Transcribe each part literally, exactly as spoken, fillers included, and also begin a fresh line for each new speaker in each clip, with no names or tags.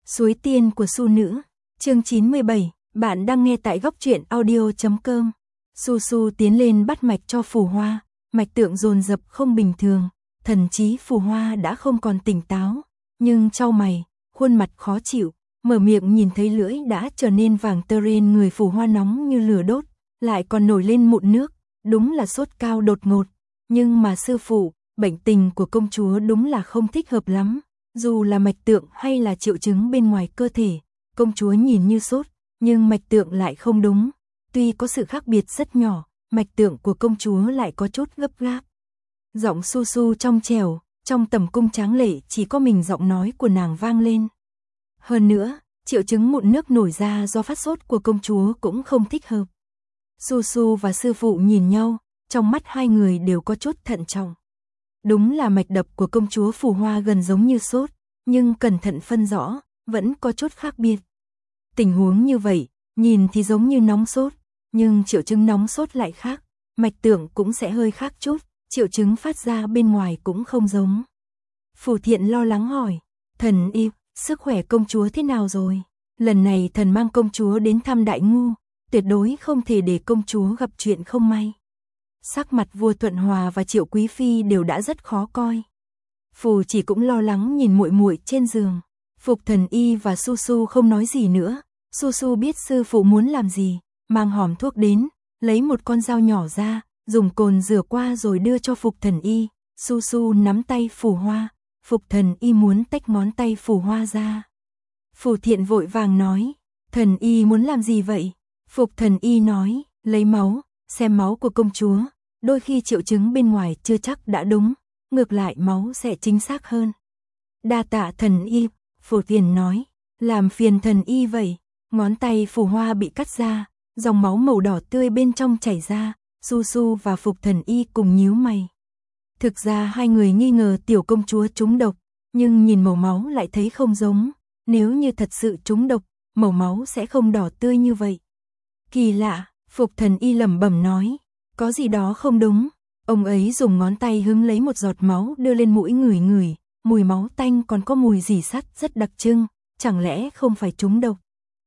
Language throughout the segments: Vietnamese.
Suối tiên của Su nữ, chương chín mươi bảy, bạn đang nghe tại góc truyện audio chấm com. Su Su tiến lên bắt mạch cho Phù Hoa, mạch tượng dồn dập không bình thường, thần trí Phù Hoa đã không còn tỉnh táo, nhưng chau mày, khuôn mặt khó chịu, mở miệng nhìn thấy lưỡi đã trở nên vàng tơ trên người Phù Hoa nóng như lửa đốt, lại còn nổi lên mụn nước, đúng là sốt cao đột ngột. Nhưng mà sư phụ, bệnh tình của công chúa đúng là không thích hợp lắm. Dù là mạch tượng hay là triệu chứng bên ngoài cơ thể, công chúa nhìn như sốt, nhưng mạch tượng lại không đúng. Tuy có sự khác biệt rất nhỏ, mạch tượng của công chúa lại có chút gấp gáp. Giọng Su Su trong trẻo, trong tầm cung tráng lệ chỉ có mình giọng nói của nàng vang lên. Hơn nữa, triệu chứng mụn nước nổi ra do phát sốt của công chúa cũng không thích hợp. Su Su và sư phụ nhìn nhau, trong mắt hai người đều có chút thận trọng. Đúng là mạch đập của công chúa Phù Hoa gần giống như sốt, nhưng cẩn thận phân rõ, vẫn có chút khác biệt. Tình huống như vậy, nhìn thì giống như nóng sốt, nhưng triệu chứng nóng sốt lại khác, mạch tượng cũng sẽ hơi khác chút, triệu chứng phát ra bên ngoài cũng không giống. Phù Thiện lo lắng hỏi, thần y, sức khỏe công chúa thế nào rồi? Lần này thần mang công chúa đến thăm Đại Ngu, tuyệt đối không thể để công chúa gặp chuyện không may. Sắc mặt vua Thuận Hòa và Triệu Quý Phi đều đã rất khó coi. Phù chỉ cũng lo lắng nhìn muội muội trên giường. Phục Thần Y và Su Su không nói gì nữa. Su Su biết sư phụ muốn làm gì, mang hòm thuốc đến, lấy một con dao nhỏ ra, dùng cồn rửa qua rồi đưa cho Phục Thần Y. Su Su nắm tay Phù Hoa, Phục Thần Y muốn tách ngón tay Phù Hoa ra. Phù Thiện vội vàng nói, Thần Y muốn làm gì vậy? Phục Thần Y nói, lấy máu, xem máu của công chúa. Đôi khi triệu chứng bên ngoài chưa chắc đã đúng, ngược lại máu sẽ chính xác hơn. Đa tạ thần y, Phù Thiện nói, làm phiền thần y vậy. Ngón tay Phù Hoa bị cắt ra, dòng máu màu đỏ tươi bên trong chảy ra, Su Su và Phục Thần Y cùng nhíu mày. Thực ra hai người nghi ngờ tiểu công chúa trúng độc, nhưng nhìn màu máu lại thấy không giống, nếu như thật sự trúng độc, màu máu sẽ không đỏ tươi như vậy. Kỳ lạ, Phục Thần Y lẩm bẩm nói. Có gì đó không đúng, ông ấy dùng ngón tay hứng lấy một giọt máu đưa lên mũi ngửi ngửi, mùi máu tanh còn có mùi rỉ sắt rất đặc trưng, chẳng lẽ không phải trúng độc,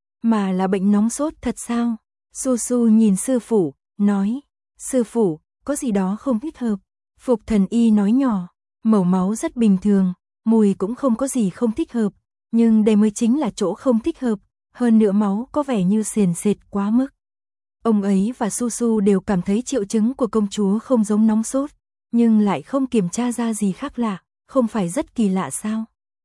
mà là bệnh nóng sốt thật sao? Su Su nhìn sư phụ, nói, sư phụ, có gì đó không thích hợp. Phục Thần Y nói nhỏ, màu máu rất bình thường, mùi cũng không có gì không thích hợp, nhưng đây mới chính là chỗ không thích hợp, hơn nữa máu có vẻ như sền sệt quá mức. Ông ấy và Su Su đều cảm thấy triệu chứng của công chúa không giống nóng sốt, nhưng lại không kiểm tra ra gì khác lạ, không phải rất kỳ lạ sao?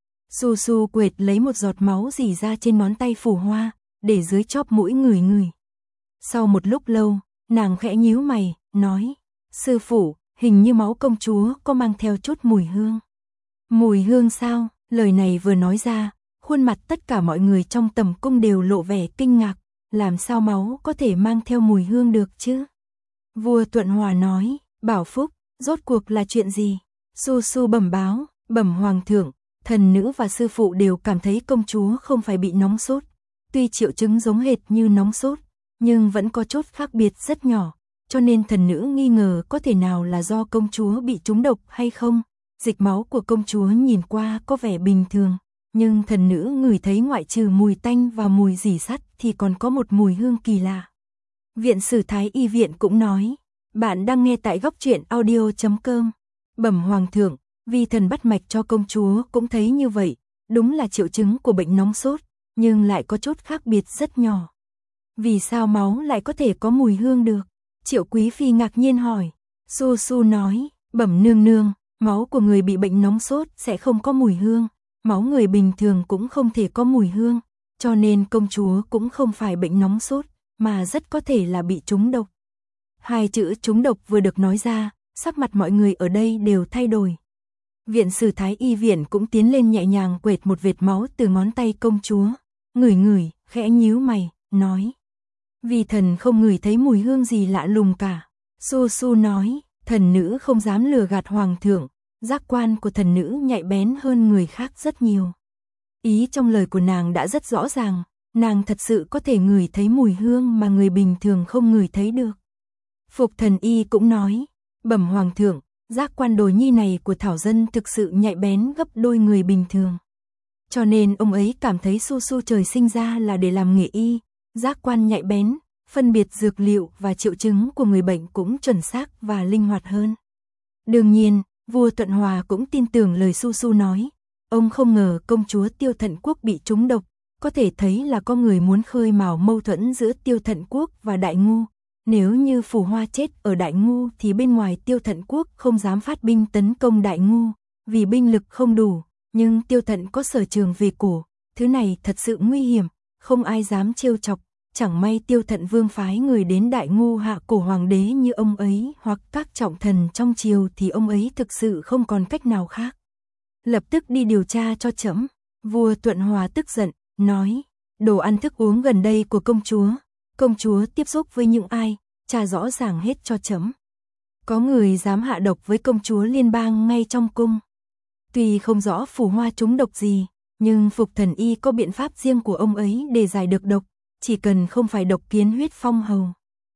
Su Su quệt lấy một giọt máu rỉ ra trên ngón tay Phù Hoa, để dưới chóp mũi ngửi ngửi. Sau một lúc lâu, nàng khẽ nhíu mày, nói, sư phụ, hình như máu công chúa có mang theo chút mùi hương. Mùi hương sao? Lời này vừa nói ra, khuôn mặt tất cả mọi người trong tầm cung đều lộ vẻ kinh ngạc. Làm sao máu có thể mang theo mùi hương được chứ? Vua Thuận Hòa nói, Bảo Phúc, rốt cuộc là chuyện gì? Su Su bẩm báo, bẩm hoàng thượng, thần nữ và sư phụ đều cảm thấy công chúa không phải bị nóng sốt. Tuy triệu chứng giống hệt như nóng sốt, nhưng vẫn có chút khác biệt rất nhỏ, cho nên thần nữ nghi ngờ có thể nào là do công chúa bị trúng độc hay không. Dịch máu của công chúa nhìn qua có vẻ bình thường, nhưng thần nữ ngửi thấy ngoại trừ mùi tanh và mùi rỉ sắt thì còn có một mùi hương kỳ lạ. Viện sử Thái Y viện cũng nói, bạn đang nghe tại góc truyện audio chấm com. Bẩm hoàng thượng, vi thần bắt mạch cho công chúa cũng thấy như vậy, đúng là triệu chứng của bệnh nóng sốt, nhưng lại có chút khác biệt rất nhỏ. Vì sao máu lại có thể có mùi hương được? Triệu Quý Phi ngạc nhiên hỏi. Su Su nói, bẩm nương nương, máu của người bị bệnh nóng sốt sẽ không có mùi hương. Máu người bình thường cũng không thể có mùi hương, cho nên công chúa cũng không phải bệnh nóng sốt, mà rất có thể là bị trúng độc. Hai chữ trúng độc vừa được nói ra, sắc mặt mọi người ở đây đều thay đổi. Viện sử Thái Y viện cũng tiến lên nhẹ nhàng quệt một vệt máu từ ngón tay công chúa, ngửi ngửi, khẽ nhíu mày, nói. Vì thần không ngửi thấy mùi hương gì lạ lùng cả. Su Su nói, thần nữ không dám lừa gạt hoàng thượng. Giác quan của thần nữ nhạy bén hơn người khác rất nhiều. Ý trong lời của nàng đã rất rõ ràng, nàng thật sự có thể ngửi thấy mùi hương mà người bình thường không ngửi thấy được. Phục Thần Y cũng nói, bẩm hoàng thượng, giác quan đồ nhi này của thảo dân thực sự nhạy bén gấp đôi người bình thường. Cho nên ông ấy cảm thấy Su Su trời sinh ra là để làm nghề y, giác quan nhạy bén, phân biệt dược liệu và triệu chứng của người bệnh cũng chuẩn xác và linh hoạt hơn. Đương nhiên, vua Thuận Hòa cũng tin tưởng lời Su Su nói. Ông không ngờ công chúa Tiêu Thận Quốc bị trúng độc, có thể thấy là có người muốn khơi mào mâu thuẫn giữa Tiêu Thận Quốc và Đại Ngu. Nếu như Phù Hoa chết ở Đại Ngu thì bên ngoài Tiêu Thận Quốc không dám phát binh tấn công Đại Ngu, vì binh lực không đủ, nhưng Tiêu Thận có sở trường về cổ, thứ này thật sự nguy hiểm, không ai dám trêu chọc. Chẳng may Tiêu Thận Vương phái người đến Đại Ngu hạ cổ hoàng đế như ông ấy hoặc các trọng thần trong triều thì ông ấy thực sự không còn cách nào khác. Lập tức đi điều tra cho trẫm. Vua Thuận Hòa tức giận, nói, đồ ăn thức uống gần đây của công chúa, công chúa tiếp xúc với những ai, tra rõ ràng hết cho trẫm. Có người dám hạ độc với công chúa liên bang ngay trong cung. Tuy không rõ Phù Hoa trúng độc gì, nhưng Phục Thần Y có biện pháp riêng của ông ấy để giải được độc, chỉ cần không phải độc kiến huyết phong hầu,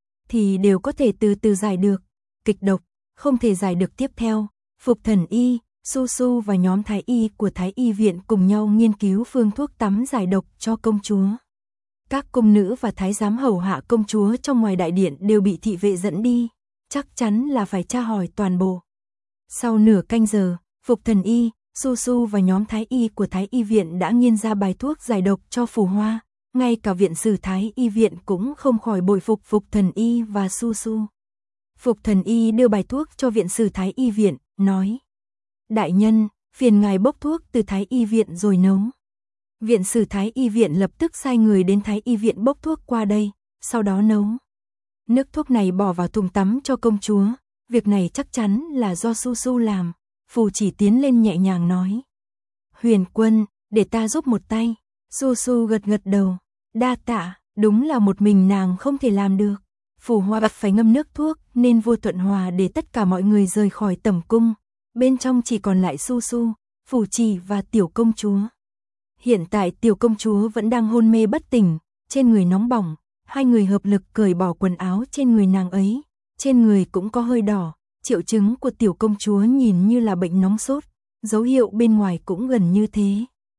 thì đều có thể từ từ giải được. Kịch độc, không thể giải được tiếp theo, Phục Thần Y, Su Su và nhóm Thái Y của Thái Y Viện cùng nhau nghiên cứu phương thuốc tắm giải độc cho công chúa. Các cung nữ và thái giám hầu hạ công chúa trong ngoài đại điện đều bị thị vệ dẫn đi, chắc chắn là phải tra hỏi toàn bộ. Sau nửa canh giờ, Phục Thần Y, Su Su và nhóm Thái Y của Thái Y Viện đã nghiên ra bài thuốc giải độc cho Phù Hoa. Ngay cả viện sử Thái Y Viện cũng không khỏi bội phục Phục Thần Y và Su Su. Phục Thần Y đưa bài thuốc cho viện sử Thái Y Viện, nói, đại nhân, phiền ngài bốc thuốc từ Thái Y Viện rồi nấu. Viện sử Thái Y Viện lập tức sai người đến Thái Y Viện bốc thuốc qua đây, sau đó nấu. Nước thuốc này bỏ vào thùng tắm cho công chúa, việc này chắc chắn là do Su Su làm. Phù Chỉ tiến lên nhẹ nhàng nói, Huyền Quân, để ta giúp một tay. Su Su gật gật đầu, đa tạ, đúng là một mình nàng không thể làm được. Phù Hoa bật phải ngâm nước thuốc nên vua Thuận Hòa để tất cả mọi người rời khỏi tẩm cung, bên trong chỉ còn lại Su Su, Phù Chỉ và tiểu công chúa. Hiện tại tiểu công chúa vẫn đang hôn mê bất tỉnh, trên người nóng bỏng, hai người hợp lực cởi bỏ quần áo trên người nàng ấy, trên người cũng có hơi đỏ, triệu chứng của tiểu công chúa nhìn như là bệnh nóng sốt, dấu hiệu bên ngoài cũng gần như thế.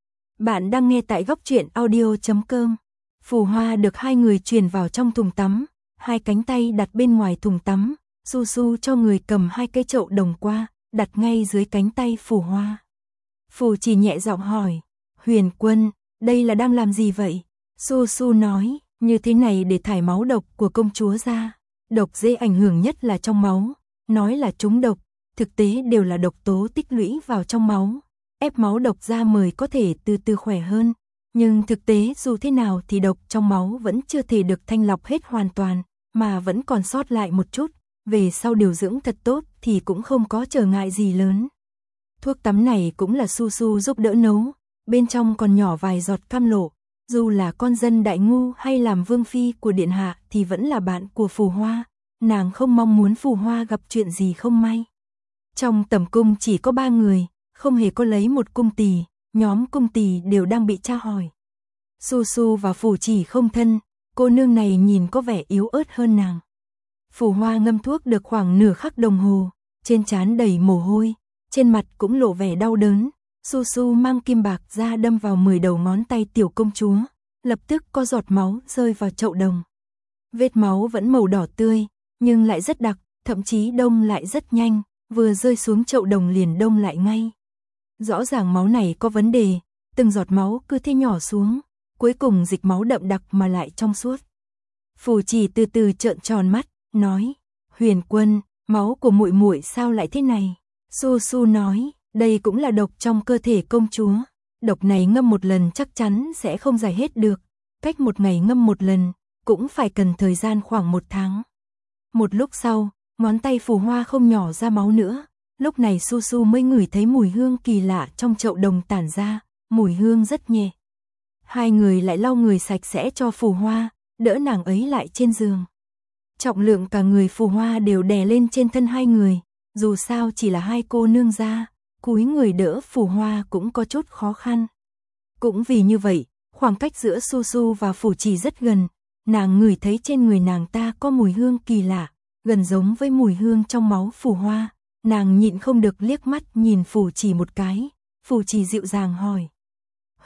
Bạn đang nghe tại góc truyện audio chấm com. Phù Hoa được hai người truyền vào trong thùng tắm, hai cánh tay đặt bên ngoài thùng tắm, Su Su cho người cầm hai cây chậu đồng qua, đặt ngay dưới cánh tay Phù Hoa. Phù Chỉ nhẹ giọng hỏi, Huyền Quân, đây là đang làm gì vậy? Su Su nói, như thế này để thải máu độc của công chúa ra. Độc dễ ảnh hưởng nhất là trong máu, nói là trúng độc, thực tế đều là độc tố tích lũy vào trong máu. Ép máu độc ra mới có thể từ từ khỏe hơn, nhưng thực tế dù thế nào thì độc trong máu vẫn chưa thể được thanh lọc hết hoàn toàn, mà vẫn còn sót lại một chút, về sau điều dưỡng thật tốt thì cũng không có trở ngại gì lớn. Thuốc tắm này cũng là Su Su giúp đỡ nấu, bên trong còn nhỏ vài giọt cam lộ, dù là con dân Đại Ngu hay làm vương phi của điện hạ thì vẫn là bạn của Phù Hoa, nàng không mong muốn Phù Hoa gặp chuyện gì không may. Trong tẩm cung chỉ có ba người, không hề có lấy một cung tỳ, nhóm cung tỳ đều đang bị tra hỏi. Su Su và Phù Chỉ không thân, cô nương này nhìn có vẻ yếu ớt hơn nàng. Phù Hoa ngâm thuốc được khoảng nửa khắc đồng hồ, trên trán đầy mồ hôi, trên mặt cũng lộ vẻ đau đớn. Su Su mang kim bạc ra đâm vào mười đầu ngón tay tiểu công chúa, lập tức có giọt máu rơi vào chậu đồng. Vết máu vẫn màu đỏ tươi, nhưng lại rất đặc, thậm chí đông lại rất nhanh, vừa rơi xuống chậu đồng liền đông lại ngay. Rõ ràng máu này có vấn đề, từng giọt máu cứ thế nhỏ xuống, cuối cùng dịch máu đậm đặc mà lại trong suốt. Phù Chỉ từ từ trợn tròn mắt, nói, Huyền Quân, máu của muội muội sao lại thế này? Su Su nói, đây cũng là độc trong cơ thể công chúa, độc này ngâm một lần chắc chắn sẽ không giải hết được, cách một ngày ngâm một lần, cũng phải cần thời gian khoảng một tháng. Một lúc sau, ngón tay Phù Hoa không nhỏ ra máu nữa, lúc này Su Su mới ngửi thấy mùi hương kỳ lạ trong chậu đồng tản ra, mùi hương rất nhẹ. Hai người lại lau người sạch sẽ cho Phù Hoa, đỡ nàng ấy lại trên giường. Trọng lượng cả người Phù Hoa đều đè lên trên thân hai người, dù sao chỉ là hai cô nương gia, cúi người đỡ Phù Hoa cũng có chút khó khăn. Cũng vì như vậy, khoảng cách giữa Su Su và Phù Chỉ rất gần, nàng ngửi thấy trên người nàng ta có mùi hương kỳ lạ, gần giống với mùi hương trong máu Phù Hoa. Nàng nhịn không được liếc mắt nhìn Phù Chỉ một cái, Phù Chỉ dịu dàng hỏi,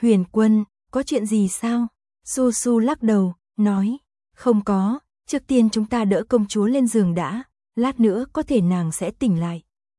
Huyền Quân, có chuyện gì sao? Su Su lắc đầu, nói, không có, trước tiên chúng ta đỡ công chúa lên giường đã, lát nữa có thể nàng sẽ tỉnh lại.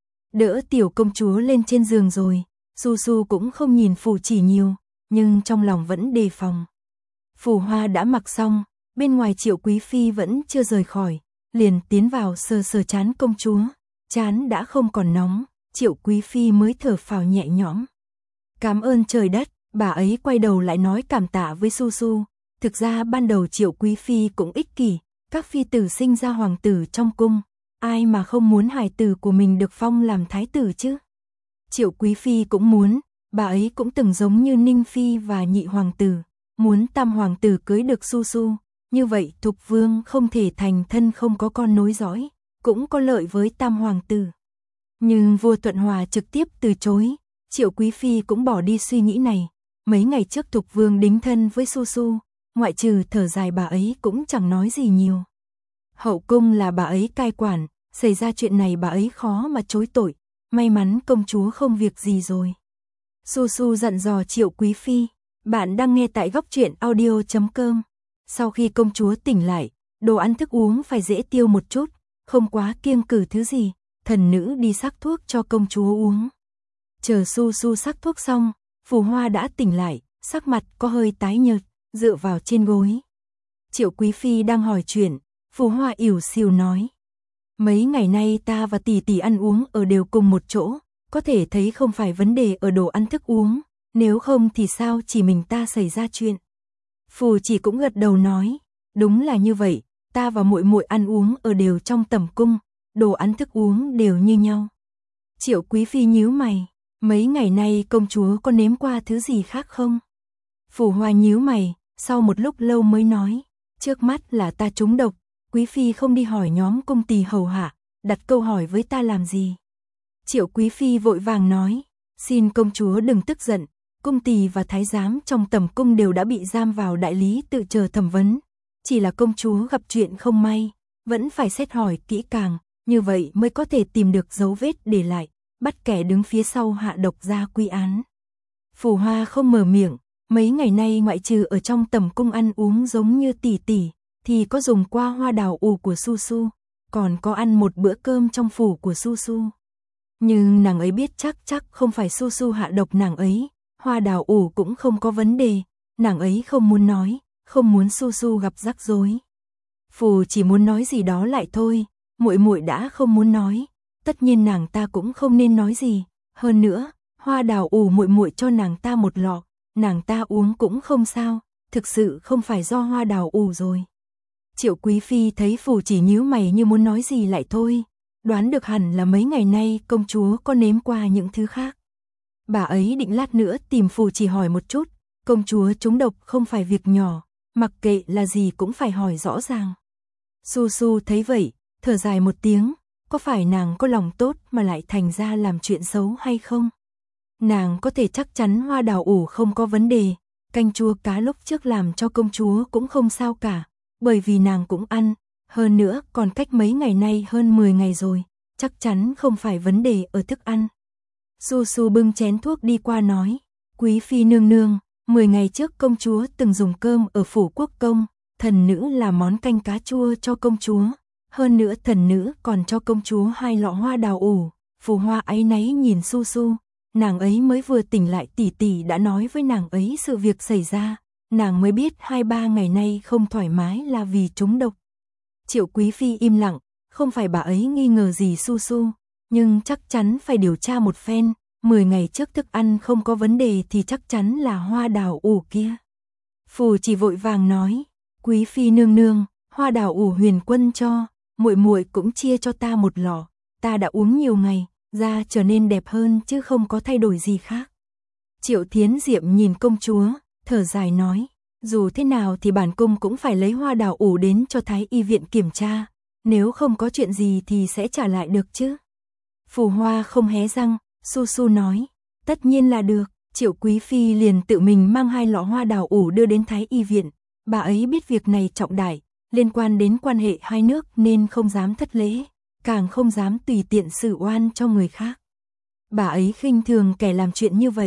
Đỡ tiểu công chúa lên trên giường rồi, Su Su cũng không nhìn Phù Chỉ nhiều, nhưng trong lòng vẫn đề phòng. Phù Hoa đã mặc xong, bên ngoài Triệu Quý Phi vẫn chưa rời khỏi, liền tiến vào sờ sờ trán công chúa, trán đã không còn nóng, Triệu Quý Phi mới thở phào nhẹ nhõm. Cảm ơn trời đất, bà ấy quay đầu lại nói cảm tạ với Su Su. Thực ra ban đầu Triệu Quý Phi cũng ích kỷ, các phi tử sinh ra hoàng tử trong cung, ai mà không muốn hài tử của mình được phong làm thái tử chứ. Triệu Quý Phi cũng muốn, bà ấy cũng từng giống như Ninh Phi và nhị hoàng tử, muốn tam hoàng tử cưới được Su Su, như vậy Thục Vương không thể thành thân không có con nối dõi, cũng có lợi với tam hoàng tử. Nhưng vua Thuận Hòa trực tiếp từ chối, Triệu Quý Phi cũng bỏ đi suy nghĩ này. Mấy ngày trước Thục Vương đính thân với Su Su, ngoại trừ thở dài bà ấy cũng chẳng nói gì nhiều. Hậu cung là bà ấy cai quản, xảy ra chuyện này bà ấy khó mà chối tội, may mắn công chúa không việc gì rồi. Su Su dặn dò Triệu Quý Phi, bạn đang nghe tại góc truyện audio chấm com. Sau khi công chúa tỉnh lại, đồ ăn thức uống phải dễ tiêu một chút, không quá kiêng cử thứ gì, thần nữ đi sắc thuốc cho công chúa uống. Chờ Su Su sắc thuốc xong, Phù Hoa đã tỉnh lại, sắc mặt có hơi tái nhợt, dựa vào trên gối. Triệu Quý Phi đang hỏi chuyện, Phù Hoa ỉu xìu nói. Mấy ngày nay ta và tỷ tỷ ăn uống ở đều cùng một chỗ, có thể thấy không phải vấn đề ở đồ ăn thức uống, nếu không thì sao chỉ mình ta xảy ra chuyện. Phù Chỉ cũng gật đầu nói, đúng là như vậy, ta và muội muội ăn uống ở đều trong tầm cung, đồ ăn thức uống đều như nhau. Triệu Quý Phi nhíu mày, mấy ngày nay công chúa có nếm qua thứ gì khác không? Phù Hoa nhíu mày, sau một lúc lâu mới nói, trước mắt là ta trúng độc, Quý Phi không đi hỏi nhóm cung tỳ hầu hạ, đặt câu hỏi với ta làm gì? Triệu Quý Phi vội vàng nói, xin công chúa đừng tức giận, cung tỳ và thái giám trong tầm cung đều đã bị giam vào đại lý tự chờ thẩm vấn, chỉ là công chúa gặp chuyện không may, vẫn phải xét hỏi kỹ càng, như vậy mới có thể tìm được dấu vết để lại, bắt kẻ đứng phía sau hạ độc ra quy án. Phù Hoa không mở miệng, mấy ngày nay ngoại trừ ở trong tầm cung ăn uống giống như tỷ tỷ, thì có dùng qua hoa đào ủ của Su Su, còn có ăn một bữa cơm trong phủ của Su Su. Nhưng nàng ấy biết chắc chắc không phải Su Su hạ độc nàng ấy, hoa đào ủ cũng không có vấn đề, nàng ấy không muốn nói, không muốn Su Su gặp rắc rối. Phù chỉ muốn nói gì đó lại thôi, muội muội đã không muốn nói, tất nhiên nàng ta cũng không nên nói gì, hơn nữa, hoa đào ủ muội muội cho nàng ta một lọ, nàng ta uống cũng không sao, thực sự không phải do hoa đào ủ rồi. Triệu Quý Phi thấy Phù Chỉ nhíu mày như muốn nói gì lại thôi, đoán được hẳn là mấy ngày nay công chúa có nếm qua những thứ khác. Bà ấy định lát nữa tìm Phù Chỉ hỏi một chút, công chúa trúng độc không phải việc nhỏ, mặc kệ là gì cũng phải hỏi rõ ràng. Su Su thấy vậy, thở dài một tiếng, có phải nàng có lòng tốt mà lại thành ra làm chuyện xấu hay không? Nàng có thể chắc chắn hoa đào ủ không có vấn đề, canh chua cá lúc trước làm cho công chúa cũng không sao cả, bởi vì nàng cũng ăn, hơn nữa còn cách mấy ngày nay hơn mười ngày rồi, chắc chắn không phải vấn đề ở thức ăn. Su Su bưng chén thuốc đi qua nói, Quý Phi nương nương, mười ngày trước công chúa từng dùng cơm ở phủ quốc công, thần nữ làm món canh cá chua cho công chúa, hơn nữa thần nữ còn cho công chúa hai lọ hoa đào ủ. Phù Hoa áy náy nhìn Su Su, nàng ấy mới vừa tỉnh lại, tỷ tỷ đã nói với nàng ấy sự việc xảy ra, nàng mới biết hai ba ngày nay không thoải mái là vì trúng độc. Triệu Quý Phi im lặng, không phải bà ấy nghi ngờ gì Su Su, nhưng chắc chắn phải điều tra một phen, mười ngày trước thức ăn không có vấn đề thì chắc chắn là hoa đào ủ kia. Phù Chỉ vội vàng nói, Quý Phi nương nương, hoa đào ủ Huyền Quân cho, muội muội cũng chia cho ta một lọ, ta đã uống nhiều ngày, da trở nên đẹp hơn chứ không có thay đổi gì khác. Triệu Thiến Diệm nhìn công chúa, thở dài nói, dù thế nào thì bản cung cũng phải lấy hoa đào ủ đến cho Thái y viện kiểm tra, nếu không có chuyện gì thì sẽ trả lại được chứ. Phù Hoa không hé răng, Su Su nói, tất nhiên là được. Triệu Quý Phi liền tự mình mang hai lọ hoa đào ủ đưa đến Thái y viện, bà ấy biết việc này trọng đại, liên quan đến quan hệ hai nước nên không dám thất lễ, càng không dám tùy tiện xử oan cho người khác. Bà ấy khinh thường kẻ làm chuyện như vậy,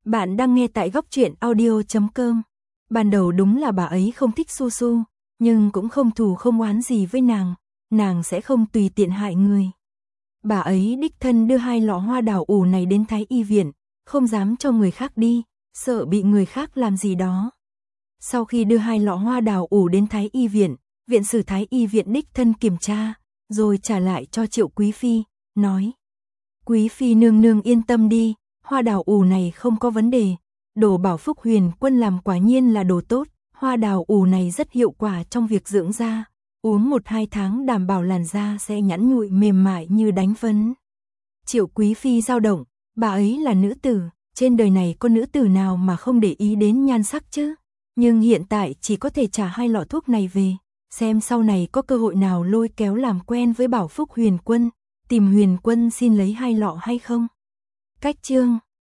Bạn đang nghe tại góc truyện audio chấm com. Ban đầu đúng là bà ấy không thích Su Su, nhưng cũng không thù không oán gì với nàng, nàng sẽ không tùy tiện hại người. Bà ấy đích thân đưa hai lọ hoa đào ủ này đến Thái Y viện, không dám cho người khác đi, sợ bị người khác làm gì đó. Sau khi đưa hai lọ hoa đào ủ đến Thái Y viện, viện sử Thái Y viện đích thân kiểm tra, rồi trả lại cho Triệu Quý Phi, nói: Quý Phi nương nương yên tâm đi, hoa đào ủ này không có vấn đề, đồ Bảo Phúc Huyền Quân làm quả nhiên là đồ tốt, hoa đào ủ này rất hiệu quả trong việc dưỡng da, uống một hai tháng đảm bảo làn da sẽ nhẵn nhụi mềm mại như đánh phấn. Triệu Quý Phi dao động, bà ấy là nữ tử, trên đời này có nữ tử nào mà không để ý đến nhan sắc chứ, nhưng hiện tại chỉ có thể trả hai lọ thuốc này về, xem sau này có cơ hội nào lôi kéo làm quen với Bảo Phúc Huyền Quân, tìm Huyền Quân xin lấy hai lọ hay không. Cách chương